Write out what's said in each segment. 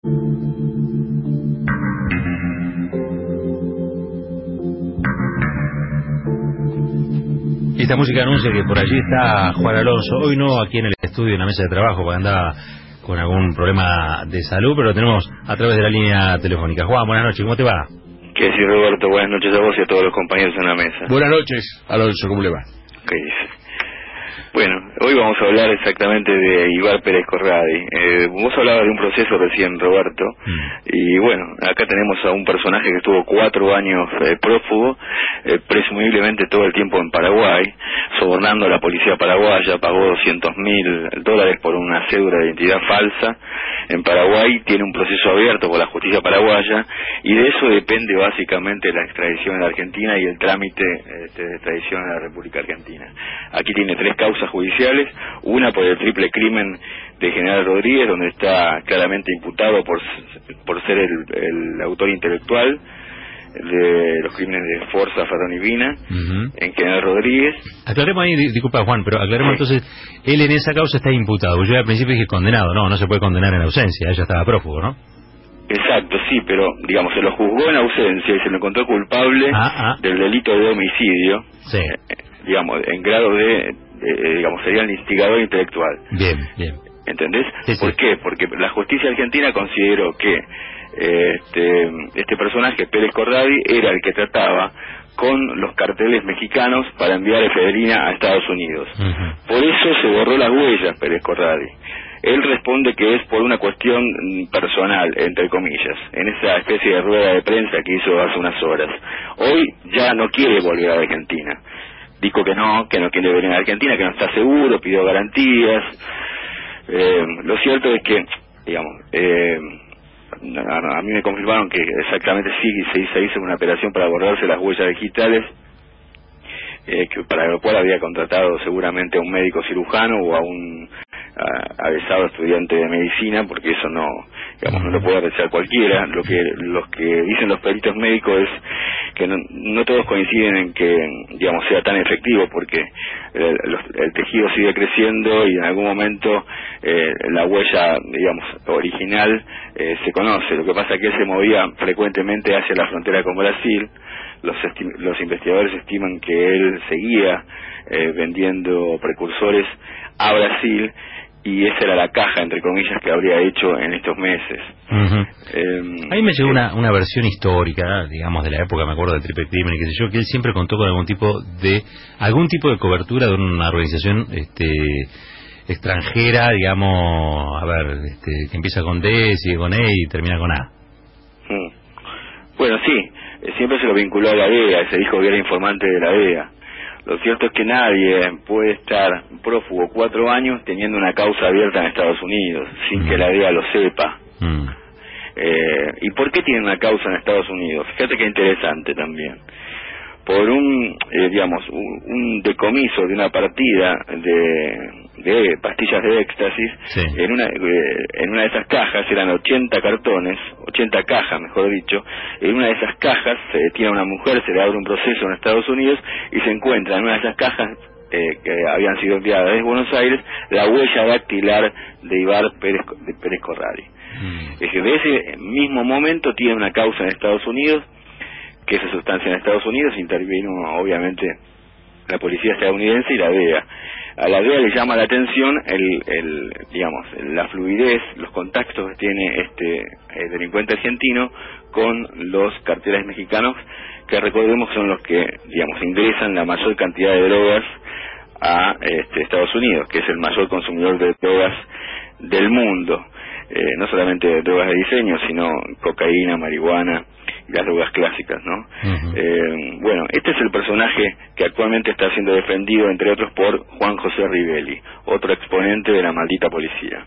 Esta música anuncia que por allí está Juan Alonso. Hoy no aquí en el estudio, en la mesa de trabajo, porque andaba con algún problema de salud, pero lo tenemos a través de la línea telefónica. Juan, buenas noches, ¿cómo te va? ¿Qué decís, Roberto? Buenas noches a vos y a todos los compañeros en la mesa. Buenas noches, Alonso, ¿cómo le va? ¿Qué dice? Bueno, hoy vamos a hablar exactamente de Ibar Pérez Corradi. Vos hablabas de un proceso recién, Roberto, y bueno, acá tenemos a un personaje que estuvo 4 años prófugo, presumiblemente todo el tiempo en Paraguay, sobornando a la policía paraguaya, pagó $200.000 por una cédula de identidad falsa. En Paraguay tiene un proceso abierto por la justicia paraguaya, y de eso depende básicamente la extradición a la Argentina y el trámite de extradición a la República Argentina. Aquí tiene 3 causas judiciales, una por el triple crimen de General Rodríguez, donde está claramente imputado por ser el autor intelectual de los crímenes de Forza, Ferrón y Vina, en General Rodríguez. Aclaremos ahí, disculpa Juan, pero aclaremos entonces, él en esa causa está imputado. Yo al principio dije condenado, no se puede condenar en ausencia, ella estaba prófugo, ¿no? Exacto, sí, pero digamos, se lo juzgó en ausencia y se lo encontró culpable del delito de homicidio, digamos, en grado digamos, sería el instigador intelectual. Bien. ¿Entendés? Sí. ¿Por qué? Porque la justicia argentina consideró que este personaje, Pérez Corradi, era el que trataba con los carteles mexicanos para enviar efedrina a Estados Unidos. Por eso se borró las huellas, Pérez Corradi. Él responde que es por una cuestión personal, entre comillas, en esa especie de rueda de prensa que hizo hace unas horas. Hoy ya no quiere volver a Argentina. Dijo que no quiere venir a Argentina, que no está seguro, pidió garantías. Lo cierto es que, digamos, a mí me confirmaron que exactamente sí se hizo una operación para borrarse las huellas digitales, para lo cual había contratado seguramente a un médico cirujano o a un avesado estudiante de medicina, porque eso no lo puede realizar cualquiera. Lo que dicen los peritos médicos es que no todos coinciden en que, digamos, sea tan efectivo, porque el tejido sigue creciendo y en algún momento la huella, digamos, original se conoce. Lo que pasa es que él se movía frecuentemente hacia la frontera con Brasil. Los investigadores estiman que él seguía vendiendo precursores a Brasil, y esa era la caja, entre comillas, que habría hecho en estos meses. Ahí me llegó una versión histórica, digamos, de la época, me acuerdo del triple crimen y qué sé yo, que él siempre contó con algún tipo de cobertura de una organización extranjera, digamos, que empieza con D, sigue con E y termina con A. Bueno, sí, siempre se lo vinculó a la DEA, se dijo que era informante de la DEA. Lo cierto es que nadie puede estar prófugo 4 años teniendo una causa abierta en Estados Unidos, sin que la DEA lo sepa. ¿Y por qué tiene una causa en Estados Unidos? Fíjate qué interesante también. Por un decomiso de una partida de pastillas de éxtasis, en una de esas cajas, eran 80 cajas, mejor dicho. En una de esas cajas se detiene a una mujer, se le abre un proceso en Estados Unidos y se encuentra en una de esas cajas que habían sido enviadas desde Buenos Aires, la huella dactilar de Ibar Pérez Corradi. Es decir, de ese mismo momento tiene una causa en Estados Unidos, que esa sustancia en Estados Unidos intervino obviamente la policía estadounidense y la DEA. A la DEA le llama la atención digamos, la fluidez, los contactos que tiene este delincuente argentino con los carteles mexicanos, que recordemos son los que, digamos, ingresan la mayor cantidad de drogas a Estados Unidos, que es el mayor consumidor de drogas del mundo. No solamente de drogas de diseño, sino cocaína, marihuana y las drogas clásicas, ¿no? Bueno, este es el personaje que actualmente está siendo defendido, entre otros, por Juan José Rivelli, otro exponente de la maldita policía.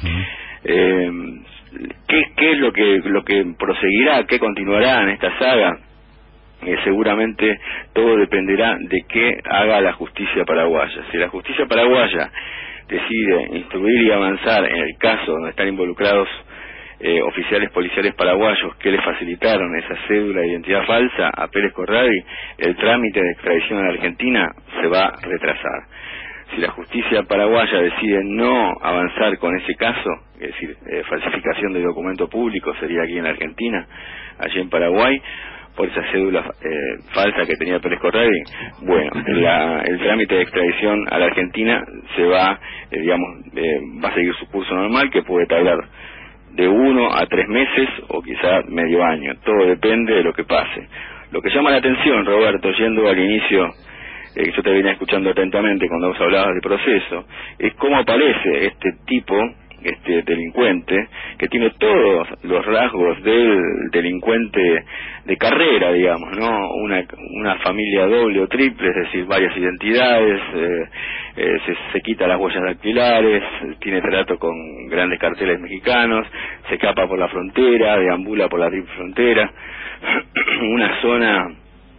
¿Qué es lo que proseguirá, qué continuará en esta saga? Seguramente todo dependerá de qué haga la justicia paraguaya. Si la justicia paraguaya decide instruir y avanzar en el caso donde están involucrados oficiales policiales paraguayos que le facilitaron esa cédula de identidad falsa a Pérez Corradi, el trámite de extradición a la Argentina se va a retrasar. si la justicia paraguaya decide no avanzar con ese caso, es decir, falsificación de documento público sería aquí en la Argentina, allí en Paraguay, por esa cédula falsa que tenía Pérez Corradi, bueno, el trámite de extradición a la Argentina se va, va a seguir su curso normal, que puede tardar de 1 a 3 meses o quizá medio año, todo depende de lo que pase. Lo que llama la atención, Roberto, yendo al inicio, yo te venía escuchando atentamente cuando vos hablabas del proceso, es cómo aparece este tipo, este delincuente, que tiene todos los rasgos del delincuente de carrera, digamos, ¿no? Una familia doble o triple, es decir, varias identidades, se quita las huellas dactilares, tiene trato con grandes carteles mexicanos, se escapa por la frontera, deambula por la triple frontera, una zona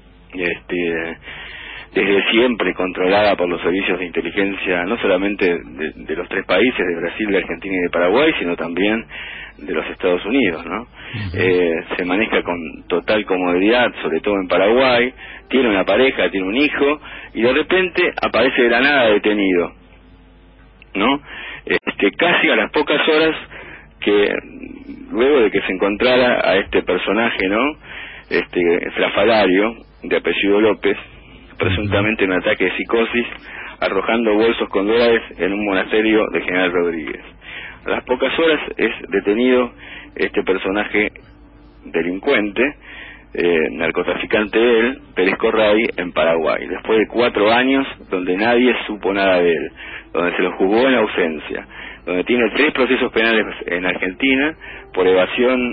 desde siempre controlada por los servicios de inteligencia, no solamente de los 3 países, de Brasil, de Argentina y de Paraguay, sino también de los Estados Unidos, ¿no? Se maneja con total comodidad, sobre todo en Paraguay, tiene una pareja, tiene un hijo, y de repente aparece de la nada detenido, ¿no? Casi a las pocas horas que, luego de que se encontrara a este personaje, ¿no? Estrafalario, de apellido López, presuntamente en un ataque de psicosis, arrojando bolsos con dólares en un monasterio de General Rodríguez. A las pocas horas es detenido este personaje delincuente, narcotraficante de él, Pérez Corradi, en Paraguay, después de 4 años donde nadie supo nada de él, donde se lo jugó en ausencia, donde tiene 3 procesos penales en Argentina por evasión,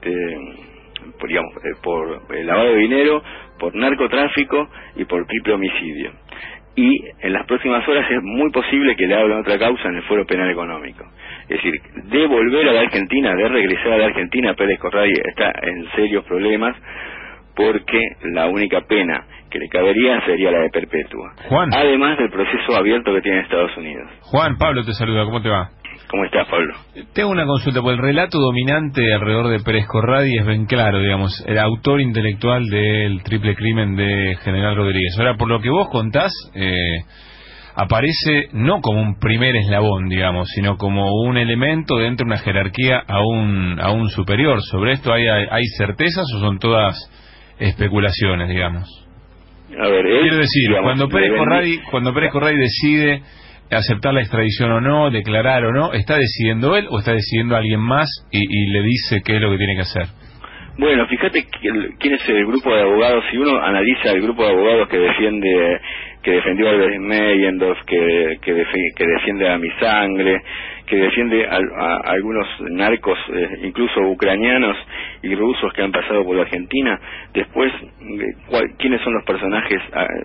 por lavado de dinero, por narcotráfico y por triple homicidio. Y en las próximas horas es muy posible que le abran otra causa en el Fuero Penal Económico. Es decir, de volver a la Argentina, de regresar a la Argentina, Pérez Corradi está en serios problemas, porque la única pena que le cabería sería la de perpetua. Juan. Además del proceso abierto que tiene Estados Unidos. Juan, Pablo te saluda, ¿cómo te va? ¿Cómo estás, Pablo? Tengo una consulta, porque el relato dominante alrededor de Pérez Corradi es bien claro, digamos, el autor intelectual del triple crimen de General Rodríguez. Ahora, por lo que vos contás, aparece no como un primer eslabón, digamos, sino como un elemento dentro de una jerarquía aún superior. ¿Sobre esto hay certezas o son todas especulaciones, digamos? A ver, quiero decir, digamos, cuando Pérez Corradi decide aceptar la extradición o no, declarar o no, ¿está decidiendo él o está decidiendo alguien más y le dice qué es lo que tiene que hacer? Bueno, fíjate quién es el grupo de abogados. Si uno analiza el grupo de abogados que defendió a Albert Meyendorf, que defiende a Mi Sangre, que defiende a algunos narcos, incluso ucranianos y rusos que han pasado por la Argentina, después, ¿quiénes son los personajes,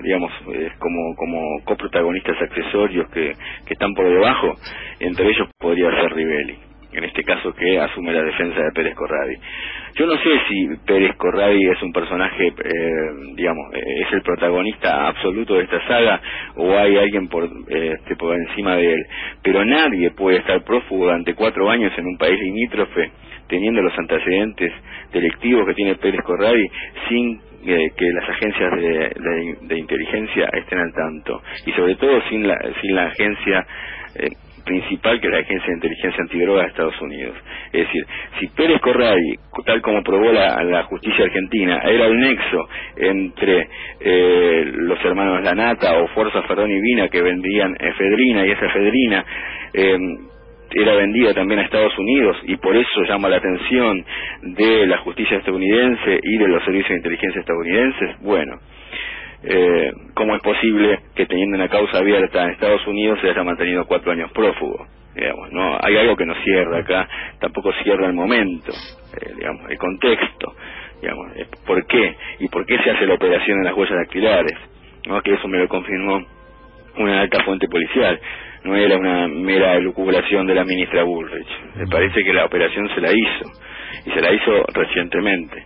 como coprotagonistas accesorios que están por debajo? Entre ellos podría ser Rivelli, en este caso, que asume la defensa de Pérez Corradi. Yo no sé si Pérez Corradi es un personaje, es el protagonista absoluto de esta saga, o hay alguien por encima de él, pero nadie puede estar prófugo durante 4 años en un país limítrofe, teniendo los antecedentes delictivos que tiene Pérez Corradi, sin que las agencias de inteligencia estén al tanto, y sobre todo sin la agencia principal, que es la Agencia de Inteligencia Antidroga de Estados Unidos. Es decir, si Pérez Corradi, tal como probó la justicia argentina, era el nexo entre los hermanos Lanata o Fuerza Ferrón y Vina, que vendían efedrina, y esa efedrina era vendida también a Estados Unidos, y por eso llama la atención de la justicia estadounidense y de los servicios de inteligencia estadounidenses, bueno, ¿cómo es posible que teniendo una causa abierta en Estados Unidos se haya mantenido 4 años prófugo? Digamos, no, hay algo que no cierra acá, tampoco cierra el momento, el contexto, ¿por qué? ¿Y por qué se hace la operación en las huellas dactilares? ¿No? Que eso me lo confirmó una alta fuente policial, no era una mera elucubración de la ministra Bullrich. Me parece que la operación se la hizo, y se la hizo recientemente.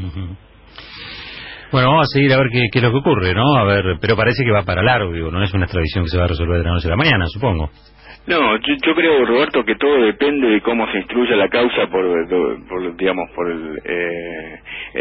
Bueno, vamos a seguir a ver qué es lo que ocurre, ¿no? A ver, pero parece que va para largo, digo, no es una extradición que se va a resolver de la noche a la mañana, supongo. No, yo creo, Roberto, que todo depende de cómo se instruya la causa por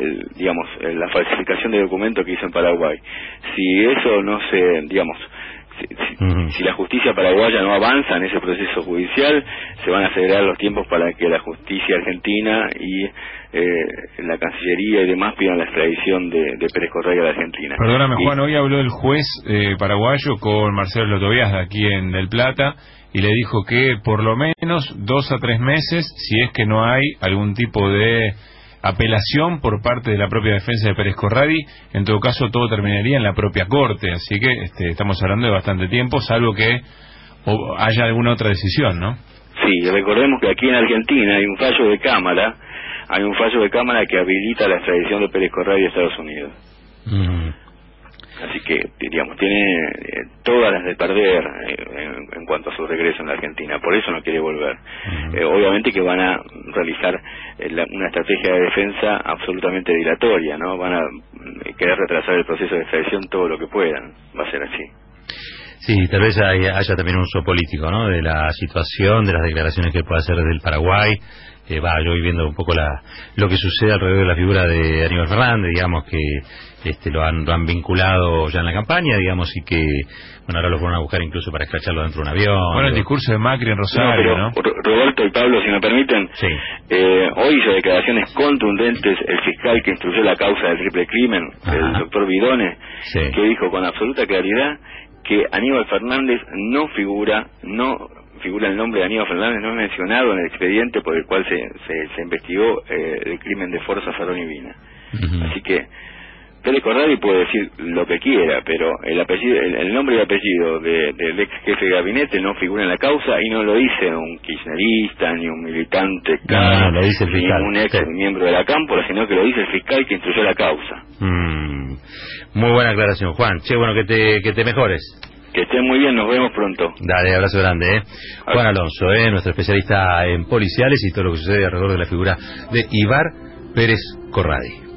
la falsificación de documentos que hizo en Paraguay. Si eso no se, Si la justicia paraguaya no avanza en ese proceso judicial, se van a acelerar los tiempos para que la justicia argentina y la Cancillería y demás pidan la extradición de Pérez Corradi a la Argentina. Perdóname, Juan, hoy habló el juez paraguayo con Marcelo Lotovías de aquí en Del Plata y le dijo que por lo menos 2 a 3 meses, si es que no hay algún tipo de apelación por parte de la propia defensa de Pérez Corradi, en todo caso todo terminaría en la propia corte, así que estamos hablando de bastante tiempo, salvo que haya alguna otra decisión, ¿no? Sí, recordemos que aquí en Argentina hay un fallo de cámara, que habilita la extradición de Pérez Corradi a Estados Unidos. Así que, digamos, tiene todas las de perder en cuanto a su regreso en la Argentina. Por eso no quiere volver. Obviamente que van a realizar una estrategia de defensa absolutamente dilatoria, ¿no? Van a querer retrasar el proceso de extradición todo lo que puedan. Va a ser así. Sí, tal vez haya también un uso político, ¿no? De la situación, de las declaraciones que puede hacer desde el Paraguay. Yo voy viendo un poco lo que sucede alrededor de la figura de Aníbal Fernández, digamos que lo han vinculado ya en la campaña, digamos, y que bueno, ahora lo fueron a buscar incluso para escracharlo dentro de un avión. Bueno, el discurso de Macri en Rosario, ¿no? Roberto y Pablo, si me permiten, sí. Hoy hizo declaraciones contundentes el fiscal que instruyó la causa del triple crimen, el doctor Vidone, sí, que dijo con absoluta claridad que Aníbal Fernández no figura el nombre de Aníbal Fernández, no es mencionado en el expediente por el cual se investigó el crimen de Forza Ferrón y Vina. Así que Pérez Corradi puede decir lo que quiera, pero el nombre y apellido del ex jefe de gabinete no figura en la causa, y no lo dice un kirchnerista, ni un militante, no, lo dice el fiscal, ni un ex miembro de la Cámpora, sino que lo dice el fiscal que instruyó la causa. Muy buena aclaración, Juan. Che, bueno, que te mejores. Que estén muy bien, nos vemos pronto. Dale, abrazo grande, Juan Alonso, nuestro especialista en policiales y todo lo que sucede alrededor de la figura de Ibar Pérez Corradi.